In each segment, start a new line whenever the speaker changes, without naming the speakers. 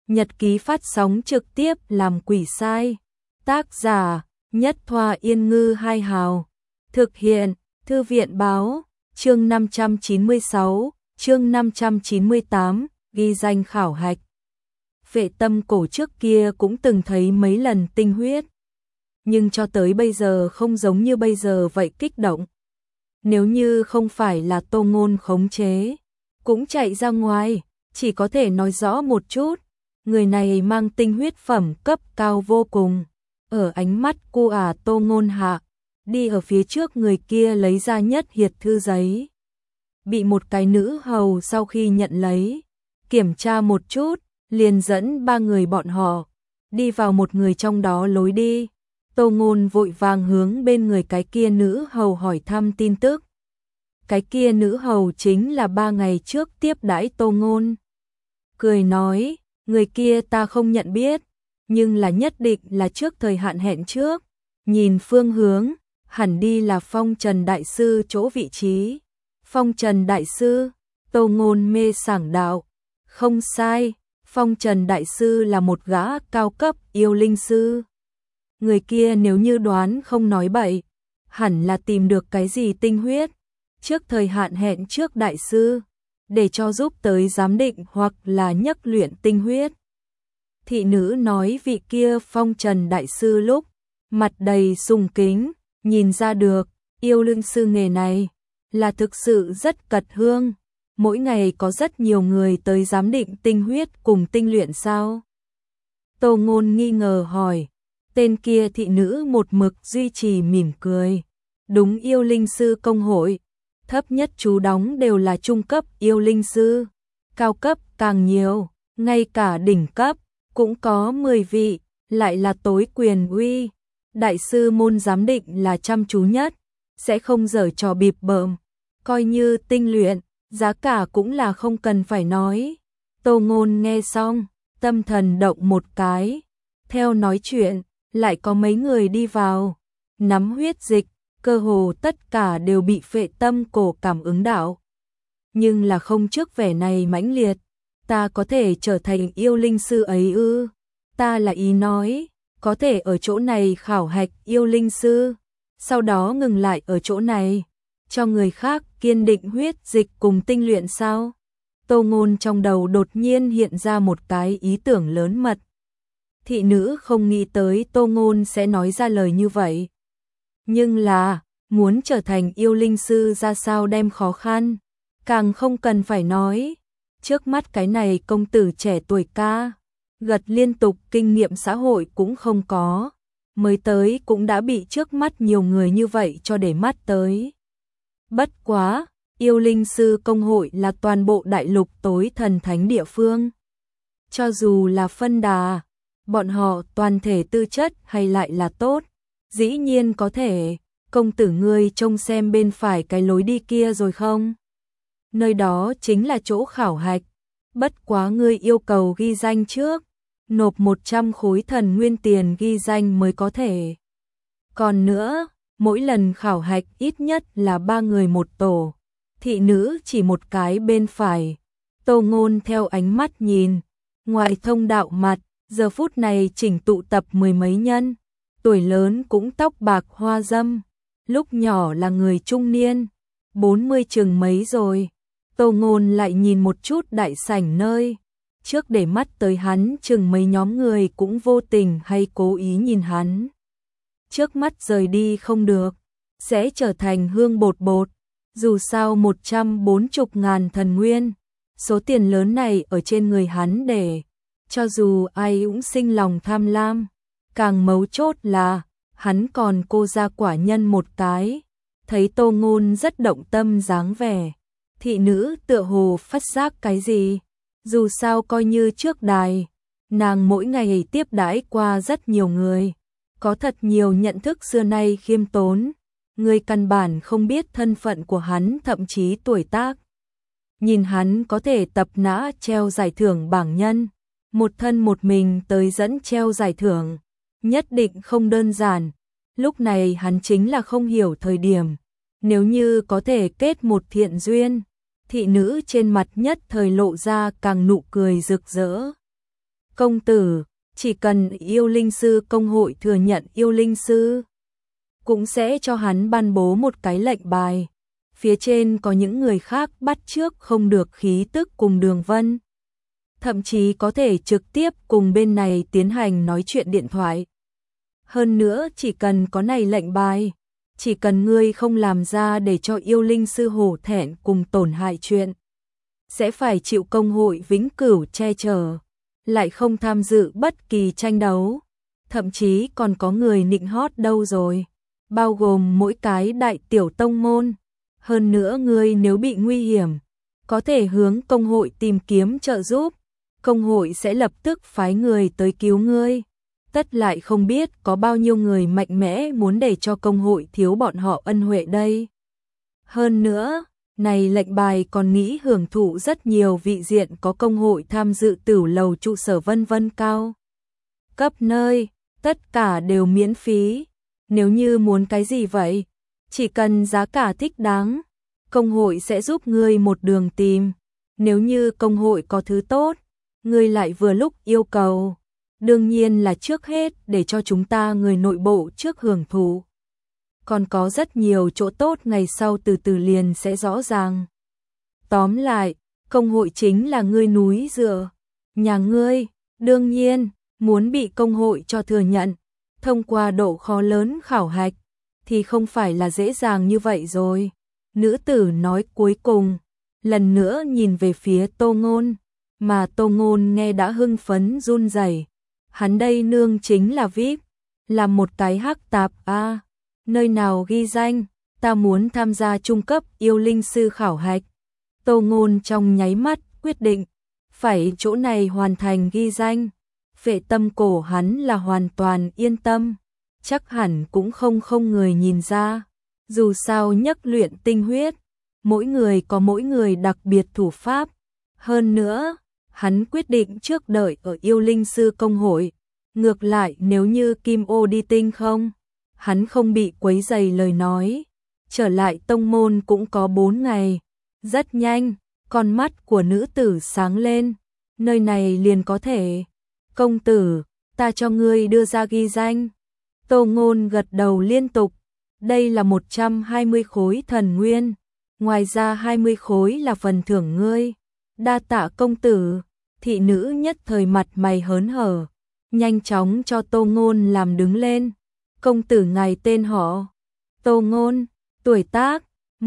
Nhật ký phát sóng trực tiếp làm quỷ sai. Tác giả Nhất Thoa Yên Ngư Hai Hào. Thực hiện Thư viện Báo. Chương 596, chương 598, ghi danh khảo hạch. Vệ Tâm Cổ trước kia cũng từng thấy mấy lần tinh huyết, nhưng cho tới bây giờ không giống như bây giờ vậy kích động. Nếu như không phải là Tô Ngôn khống chế, cũng chạy ra ngoài, chỉ có thể nói rõ một chút, người này mang tinh huyết phẩm cấp cao vô cùng. Ở ánh mắt cô Tô Ngôn hạ, đi ở phía trước người kia lấy ra nhất hiệt thư giấy. Bị một cái nữ hầu sau khi nhận lấy, kiểm tra một chút, liền dẫn ba người bọn họ đi vào một người trong đó lối đi. Tô Ngôn vội vàng hướng bên người cái kia nữ hầu hỏi thăm tin tức. Cái kia nữ hầu chính là 3 ngày trước tiếp đãi Tô Ngôn. Cười nói, người kia ta không nhận biết, nhưng là nhất định là trước thời hạn hẹn trước. Nhìn phương hướng, hẳn đi là Phong Trần Đại Sư chỗ vị trí. Phong Trần Đại Sư, Tô Ngôn mê sảng đạo. Không sai, Phong Trần Đại Sư là một gã cao cấp yêu linh sư. Người kia nếu như đoán không nói bậy, hẳn là tìm được cái gì tinh huyết, trước thời hạn hẹn trước Đại Sư, để cho giúp tới giám định hoặc là nhắc luyện tinh huyết. Thị nữ nói vị kia Phong Trần Đại Sư lúc mặt đầy sùng kính, nhìn ra được, yêu linh sư nghề này là thực sự rất cật hương. Mỗi ngày có rất nhiều người tới giám định tinh huyết cùng tinh luyện sao? Tô Ngôn nghi ngờ hỏi. Tên kia thị nữ một mực duy trì mỉm cười. Đúng, yêu linh sư công hội, thấp nhất chú đóng đều là trung cấp yêu linh sư, cao cấp càng nhiều, ngay cả đỉnh cấp cũng có 10 vị, lại là tối quyền uy. Đại sư môn giám định là chăm chú nhất, sẽ không giở trò bịp bợm, coi như tinh luyện, giá cả cũng là không cần phải nói. Tô Ngôn nghe xong, tâm thần động một cái, theo nói chuyện, lại có mấy người đi vào, nắm huyết dịch, cơ hồ tất cả đều bị Vệ Tâm Cổ cảm ứng đạo. Nhưng là không trước vẻ này mãnh liệt, ta có thể trở thành yêu linh sư ấy ư? Ta là ý nói, có thể ở chỗ này khảo hạch yêu linh sư, sau đó ngừng lại ở chỗ này, cho người khác kiên định huyết dịch cùng tinh luyện sao? Tô Ngôn trong đầu đột nhiên hiện ra một cái ý tưởng lớn mật. Thị nữ không nghĩ tới Tô Ngôn sẽ nói ra lời như vậy. Nhưng là, muốn trở thành yêu linh sư ra sao đem khó khăn, càng không cần phải nói. Trước mắt cái này công tử trẻ tuổi ca, gật liên tục kinh nghiệm xã hội cũng không có, mới tới cũng đã bị trước mắt nhiều người như vậy cho để mắt tới. Bất quá, yêu linh sư công hội là toàn bộ đại lục tối thần thánh địa phương. Cho dù là phân đà, bọn họ toàn thể tư chất hay lại là tốt, dĩ nhiên có thể. Công tử ngươi trông xem bên phải cái lối đi kia rồi không? Nơi đó chính là chỗ khảo hạch, bất quá ngươi yêu cầu ghi danh trước, nộp 100 khối thần nguyên tiền ghi danh mới có thể. Còn nữa, mỗi lần khảo hạch ít nhất là 3 người một tổ. Thị nữ chỉ một cái bên phải. Tô Ngôn theo ánh mắt nhìn, ngoài thông đạo mặt, giờ phút này chỉnh tụ tập 10 mấy nhân, tuổi lớn cũng tóc bạc hoa dâm, lúc nhỏ là người trung niên, 40 chừng mấy rồi. Tô Ngôn lại nhìn một chút đại sảnh nơi, trước để mắt tới hắn chừng mấy nhóm người cũng vô tình hay cố ý nhìn hắn. Trước mắt rời đi không được, sẽ trở thành hương bột bột, dù sao 140.000 thần nguyên, số tiền lớn này ở trên người hắn để, cho dù ai cũng sinh lòng tham lam, càng mấu chốt là, hắn còn cô ra quả nhân một cái. Thấy Tô Ngôn rất động tâm dáng vẻ, thị nữ tựa hồ phát giác cái gì, dù sao coi như trước đài, nàng mỗi ngày tiếp đãi qua rất nhiều người, có thật nhiều nhận thức xưa nay khiêm tốn, người căn bản không biết thân phận của hắn thậm chí tuổi tác. Nhìn hắn có thể tập nã treo giải thưởng bảng nhân, một thân một mình tới dẫn treo giải thưởng, nhất định không đơn giản. Lúc này hắn chính là không hiểu thời điểm, nếu như có thể kết một thiện duyên, thị nữ trên mặt nhất thời lộ ra càng nụ cười rực rỡ. Công tử, chỉ cần yêu linh sư công hội thừa nhận yêu linh sư, cũng sẽ cho hắn ban bố một cái lệnh bài. Phía trên có những người khác bắt chước không được khí tức cùng Đường Vân. Thậm chí có thể trực tiếp cùng bên này tiến hành nói chuyện điện thoại. Hơn nữa chỉ cần có này lệnh bài, chỉ cần ngươi không làm ra để cho yêu linh sư hổ thẹn cùng tổn hại chuyện, sẽ phải chịu công hội vĩnh cửu che chở, lại không tham dự bất kỳ tranh đấu, thậm chí còn có người nịnh hót đâu rồi, bao gồm mỗi cái đại tiểu tông môn. Hơn nữa ngươi nếu bị nguy hiểm, có thể hướng công hội tìm kiếm trợ giúp, công hội sẽ lập tức phái người tới cứu ngươi. Tất lại không biết có bao nhiêu người mạnh mẽ muốn để cho công hội thiếu bọn họ ân huệ đây. Hơn nữa, này lệnh bài còn nghĩ hưởng thụ rất nhiều vị diện có công hội tham dự tửu lầu trụ sở vân vân cao cấp nơi, tất cả đều miễn phí. Nếu như muốn cái gì vậy, chỉ cần giá cả thích đáng, công hội sẽ giúp ngươi một đường tìm. Nếu như công hội có thứ tốt, ngươi lại vừa lúc yêu cầu, đương nhiên là trước hết để cho chúng ta người nội bộ trước hưởng thụ. Còn có rất nhiều chỗ tốt ngày sau từ từ liền sẽ rõ ràng. Tóm lại, công hội chính là ngươi núi dựa, nhà ngươi, đương nhiên, muốn bị công hội cho thừa nhận, thông qua độ khó lớn khảo hạch, thì không phải là dễ dàng như vậy rồi. Nữ tử nói cuối cùng, lần nữa nhìn về phía Tô Ngôn, mà Tô Ngôn nghe đã hưng phấn run rẩy. Hắn đây nương chính là VIP, là một cái hắc tạp a, nơi nào ghi danh, ta muốn tham gia trung cấp yêu linh sư khảo hạch. Tô Ngôn trong nháy mắt quyết định, phải chỗ này hoàn thành ghi danh. Phệ tâm cổ hắn là hoàn toàn yên tâm, chắc hẳn cũng không người nhìn ra. Dù sao nhất luyện tinh huyết, mỗi người có mỗi người đặc biệt thủ pháp. Hơn nữa, hắn quyết định trước đợi ở yêu linh sư công hội. Ngược lại nếu như Kim Ô đi tinh không, hắn không bị quấy rầy lời nói. Trở lại tông môn cũng có 4 ngày. Rất nhanh, con mắt của nữ tử sáng lên. Nơi này liền có thể. Công tử, ta cho ngươi đưa ra ghi danh. Tô Ngôn gật đầu liên tục. Đây là 120 khối thần nguyên. Ngoài ra 20 khối là phần thưởng ngươi. Đa tạ công tử. Thị nữ nhất thời mặt mày hớn hở, nhanh chóng cho Tô Ngôn làm đứng lên. Công tử ngài tên họ? Tô Ngôn. Tuổi tác?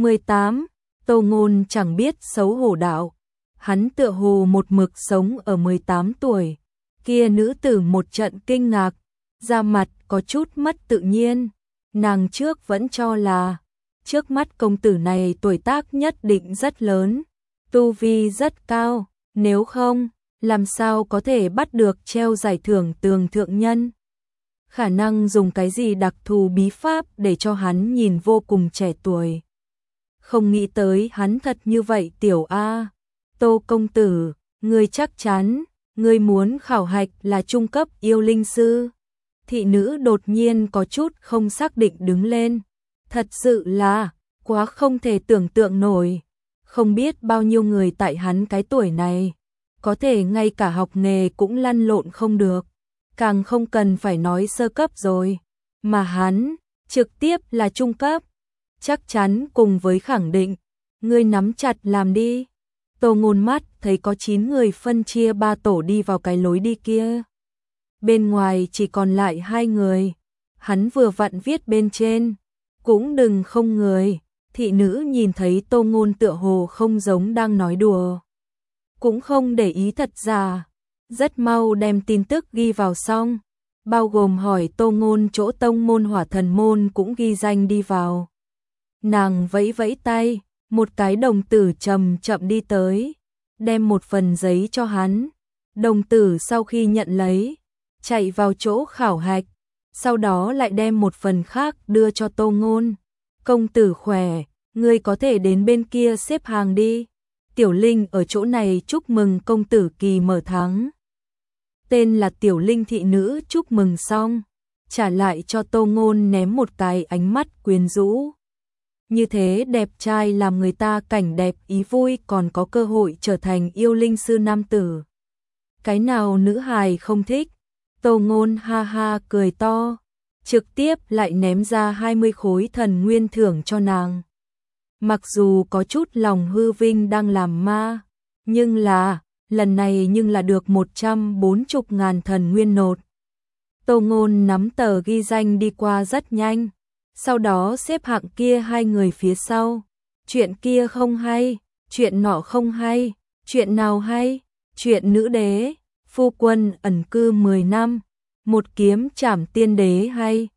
18. Tô Ngôn chẳng biết xấu hổ đạo. Hắn tựa hồ một mực sống ở 18 tuổi. Kia nữ tử một trận kinh ngạc, da mặt có chút mất tự nhiên. Nàng trước vẫn cho là, trước mắt công tử này tuổi tác nhất định rất lớn, tu vi rất cao, nếu không, làm sao có thể bắt được treo giải thưởng tường thượng nhân. Khả năng dùng cái gì đặc thù bí pháp để cho hắn nhìn vô cùng trẻ tuổi. Không nghĩ tới hắn thật như vậy tiểu A. Tô công tử, ngươi chắc chắn, ngươi muốn khảo hạch là trung cấp yêu linh sư. Thị nữ đột nhiên có chút không xác định đứng lên. Thật sự là, quá không thể tưởng tượng nổi. Không biết bao nhiêu người tại hắn cái tuổi này, có thể ngay cả học nghề cũng lăn lộn không được. Càng không cần phải nói sơ cấp rồi. Mà hắn, trực tiếp là trung cấp. Chắc chắn cùng với khẳng định, ngươi nắm chặt làm đi. Tô Ngôn mắt thấy có 9 người phân chia 3 tổ đi vào cái lối đi kia. Bên ngoài chỉ còn lại 2 người. Hắn vừa vặn viết bên trên, cũng đừng không người. Thị nữ nhìn thấy Tô Ngôn tựa hồ không giống đang nói đùa, cũng không để ý thật ra, rất mau đem tin tức ghi vào xong, bao gồm hỏi Tô Ngôn chỗ tông môn Hỏa Thần môn cũng ghi danh đi vào. Nàng vẫy vẫy tay, một cái đồng tử chậm chậm đi tới, đem một phần giấy cho hắn. Đồng tử sau khi nhận lấy, chạy vào chỗ khảo hạch, sau đó lại đem một phần khác đưa cho Tô Ngôn. Công tử khỏe, ngươi có thể đến bên kia xếp hàng đi. Tiểu Linh ở chỗ này chúc mừng công tử kỳ mở thắng. Tên là Tiểu Linh thị nữ chúc mừng xong, trả lại cho Tô Ngôn ném một cái ánh mắt quyến rũ. Như thế đẹp trai làm người ta cảnh đẹp ý vui còn có cơ hội trở thành yêu linh sư nam tử. cái nào nữ hài không thích. Tô Ngôn ha ha cười to, trực tiếp lại ném ra 20 khối thần nguyên thưởng cho nàng. Mặc dù có chút lòng hư vinh đang làm ma, nhưng là, lần này nhưng là được 140.000 thần nguyên nột. Tô Ngôn nắm tờ ghi danh đi qua rất nhanh, sau đó xếp hạng kia hai người phía sau. Chuyện kia không hay, chuyện nọ không hay, chuyện nào hay, chuyện nữ đế, phu quân ẩn cư 10 năm, một kiếm trảm tiên đế hay.